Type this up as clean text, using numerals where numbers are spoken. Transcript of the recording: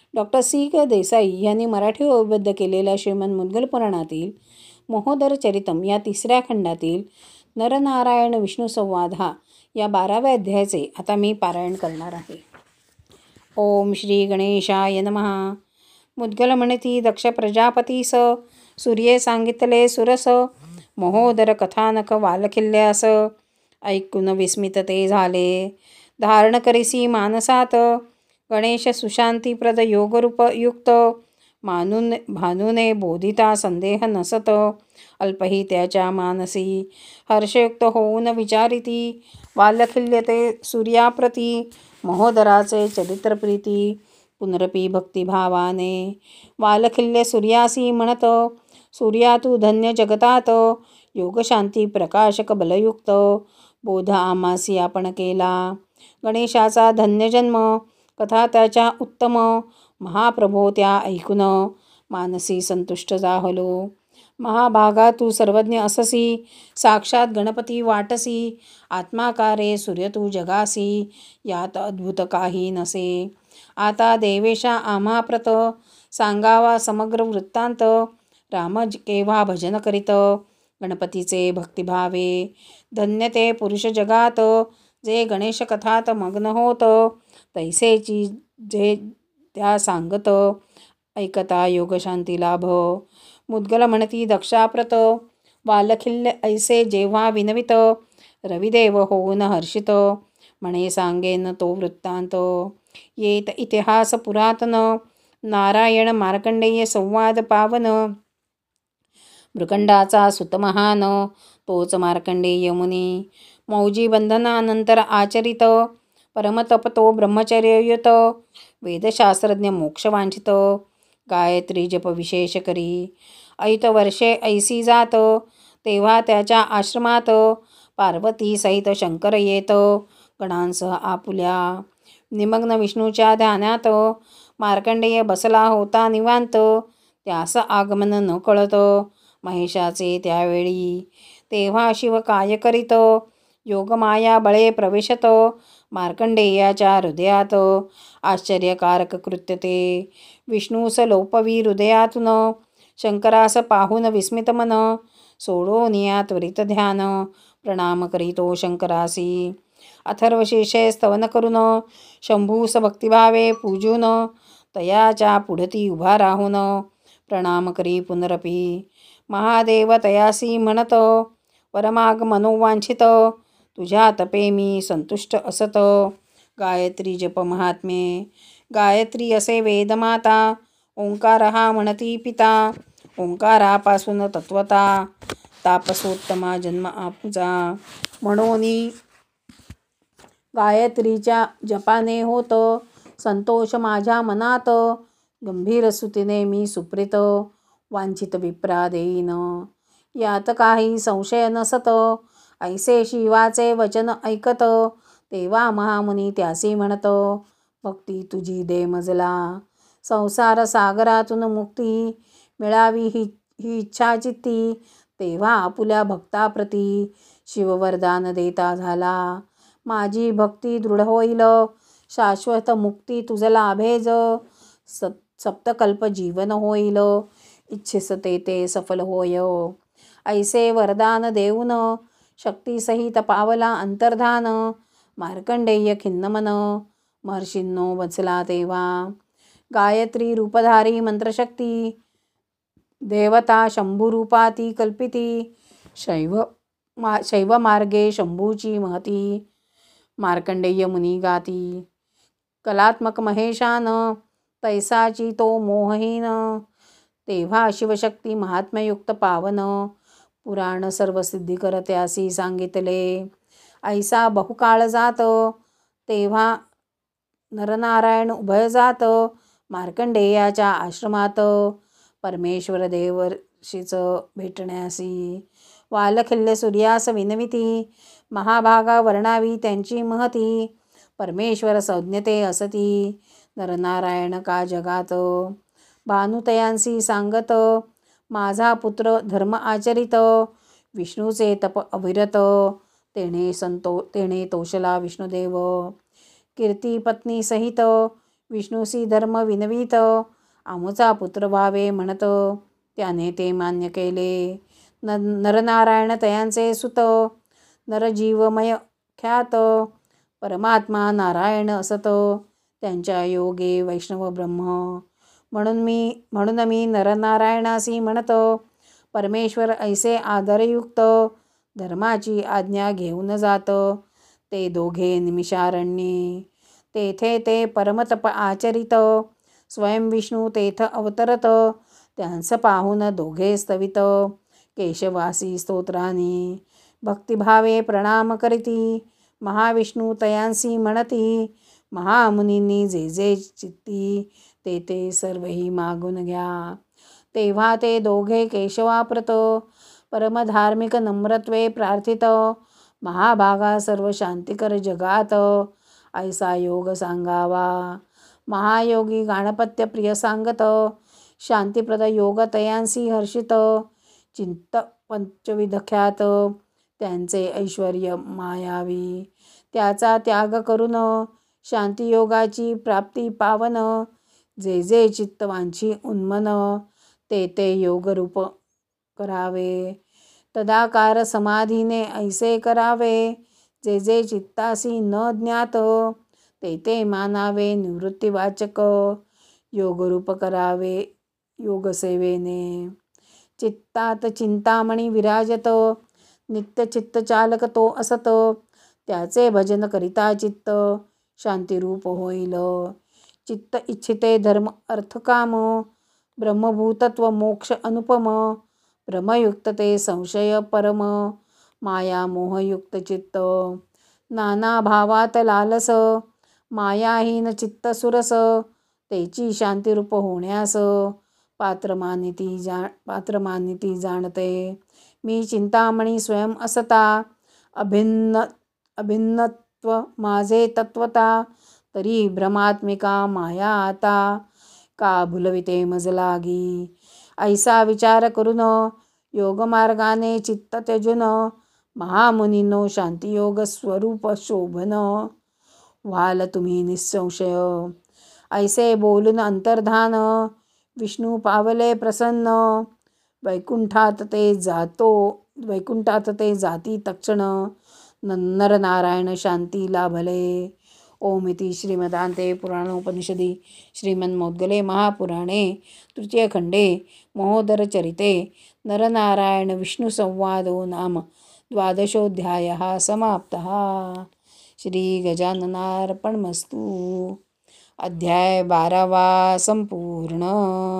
Doctor C.K. Desai यांनी मराठी ओवीबद्ध केलेल्या श्रीमद मुद्गल पुराणातील महोदर चरितम या 3ऱ्या खंडातील नरनारायण विष्णू संवाद हा या 12व्या अध्यायाचे आता मी पारायण करणार आहे. ओम श्री गणेशाय नमः. मुद्गल म्हणती, दक्ष प्रजापतीस सूर्ये सांगितले सुरस, महोदर कथानक वालखिल्यास, ऐकून विस्मित ते झाले. धारण करीसी मानसात, गणेश सुशांतीप्रद योगरूप युक्त, मानून भानूने बोधिता संदेह नसत. अल्पही त्याच्या मानसी हर्षयुक्त होऊन विचारिती, वालखिल्य ते सूर्याप्रती, महोदराचे चरित्रप्रीती. पुनरपी भक्तिभावाने वालखिल्य सूर्यासी म्हणत, सूर्या तू धन्य जगतात, योगशांती प्रकाशक बलयुक्त, बोध आमासी आपण केला. गणेशाचा धन्य जन्म, कथा त्याच्या उत्तम, महाप्रभो त्या ऐकून मानसी संतुष्ट झालो. महाभागा तू सर्वज्ञ अससी, साक्षात गणपती वाटसी, आत्माकारे सूर्य तू जगासी, यात अद्भुत काही नसे. आता देवेशा आम्हा प्रत, सांगावा समग्र वृत्तांत. राम केव्हा भजन करीत, गणपतीचे भक्तिभावे, धन्य ते पुरुष जगात. जे गणेश कथात मग्न होत, तैसेची जे त्या सांगत, ऐकता योगशांती लाभ. मुद्गल म्हणती, दक्षाप्रत वालखिल्य ऐसे जेव्हा विनवित, रविदेव होऊन हर्षित, म्हणे सांगेन तो वृत्तांत. येत इतिहास पुरातन, नारायण मार्कंडेय संवाद पावन. मृकंडाचा सुत महान, तोच मार्कंडेय मुनी, मौजी बंधनानंतर आचरित, परमतप तो ब्रह्मचर्ययुत, वेदशास्त्रज्ञ मोक्षवांछित, गायत्री जप विशेष करी. ऐत वर्षे ऐसी जात, तेव्हा त्याच्या आश्रमात, पार्वती सहित शंकर येत, गणांसह आपुल्या. निमग्न विष्णूच्या ध्यानात, मार्कंडेय बसला होता निवांत, त्यास आगमन न कळत, महेशाचे त्यावेळी. तेव्हा शिव काय करीत, योगमाया बळे प्रवेशत, मार्कंडेयाच्या हृदयात, आश्चर्यकारक कृत्य ते. विष्णूस लोपवी हृदयातून, शंकरास पाहून विस्मित मन, सोडोनिया त्वरित ध्यान, प्रणाम करीतो शंकरासी. अथर्वशीर्षे स्तवन करून, शंभूस भक्तिभावे पूजून, तयाच्या पुढती उभा राहून, प्रणाम करी पुनरपी. महादेव तयासी म्हणत, वरमाग मनोवांछित, तुझ्या तपे मी संतुष्ट असत. गायत्री जप महात्म्ये, गायत्री असे वेदमाता, ओंकार हा म्हणती पिता, ओंकारापासून तत्वता, तापसोत्तमा जन्म आपुजा. म्हणून गायत्रीच्या जपाने होत संतोष माझ्या मनात, गंभीर सुतीने मी सुप्रीत, वांछित विप्रा देईन, यात काही संशय नसत. ऐसे शिवाचे वचन ऐकत, तेव्हा महामुनी त्यासी म्हणत, भक्ती तुझी दे मजला, संसार सागरातून मुक्ती मिळावी ही इच्छा चित्ती. तेव्हा आपुल्या भक्ताप्रती शिववरदान देता झाला, माझी भक्ती दृढ होईल, शाश्वत मुक्ती तुझ लाभेज, सप्तकल्प जीवन होईल, इच्छिसते ते सफल होय. ऐसे वरदान देऊन, शक्तीसहित पावला अंतर्धान, मार्कंडेय खिन्नमन, महर्षींनो बसला तेव्हा. गायत्री रूपधारी मंत्रशक्ती, देवता शंभूरूपा ती कल्पिती, शैव मार्गे शंभूची महती, मार्कंडेय मुनी गाती. कलात्मक महेशान, तैसाची तो मोहहीन, तेव्हा शिवशक्ती महात्म्ययुक्त पावन, पुराण सर्व सिद्धी कर त्यासी सांगितले. ऐसा बहुकाळ जात, तेव्हा नरनारायण उभय जात, मार्कंडेयाच्या आश्रमात, परमेश्वर देवर्षीच भेटण्यासी. वालखिल्य सूर्यास विनविती, महाभागा वर्णावी त्यांची महती, परमेश्वर संज्ञते असती, नरनारायण का जगात. भानुतयांसी सांगत, माझा पुत्र धर्म आचरित, विष्णूचे तप अविरत, तेणे तोषला विष्णुदेव. कीर्ती पत्नी सहित विष्णूसी धर्म विनवित आमुचा पुत्र व्हावे म्हणत. त्याने ते मान्य केले. नरनारायण तयांचे सुत नरजीवमय ख्यात परमात्मा नारायण असत. त्यांच्या योगे वैष्णव ब्रह्म म्हणून मी नरनारायणासी म्हणत. परमेश्वर ऐसे आदरयुक्त धर्माची आज्ञा घेऊन जात. ते दोघे निमिषारण्ये तेथे ते परमतप आचरित. स्वयं विष्णू तेथ अवतरत. त्यांस पाहून दोघे स्तवित. केशवासी स्तोत्रानी भक्तिभावे प्रणाम करीती. महाविष्णू तयांसी म्हणती. महामुनींनी जे जे चित्ती ते ते सर्वही मागून घ्या. तेव्हा ते दोघे केशवाप्रत परमधार्मिक नम्रत्वे प्रार्थित. महाभागा सर्व शांतिकर जगात ऐसा योग सांगावा. महायोगी गाणपत्य प्रिय सांगत. शांतिप्रद योग तयांसी हर्षित. चिंत पंचविध ख्यात त्यांचे ऐश्वर्य मायावी. त्याचा त्याग करून शांतियोगाची प्राप्ती पावन. जे जे चित्तवांची उन्मन ते ते योगरूप करावे. तदाकार समाधीने ऐसे करावे. जे जे चित्तासी न ज्ञात ते ते मानावे निवृत्तीवाचक. योगरूप करावे योगसेवेने. चित्तात चिंतामणी विराजत. नित्य चित्तचालक तो असत. त्याचे भजन करिता चित्त शांतिरूप होईल. चित्त इच्छिते धर्म अर्थ काम. ब्रह्मभूतत्व मोक्ष अनुपम. भ्रमयुक्त ते संशय परम. माया मोहयुक्त चित्त. नाना भावात लालस. मायाहीन चित्त सुरस. तेची शांतिरूप होण्यास पात्र मानिती जाणते. मी चिंतामणी स्वयं असता. अभिन्नत्व माझे तत्वता. तरी भ्रमात्मिका माया आता. का भुलविते मज लागी. ऐसा विचार करून योगमार्गाने चित्त त्यजून. महामुनींनो शांतियोग स्वरूप शोभन. व्हाल तुम्ही निसंशय. ऐसे बोलून अंतर्धान. विष्णू पावले प्रसन्न. वैकुंठात ते जाती तक्षण. नरनारायण शांती लाभले. ओमिति श्रीमदान्ते पुराणोपनिषदि श्रीमन्मौद्गले महापुराणे तृतीयखण्डे महोदरचरिते नरनारायण विष्णुसंवादो नाम 12ोऽध्यायः समाप्तः. श्रीगजाननार्पणमस्तु. अध्याय 12वा संपूर्ण.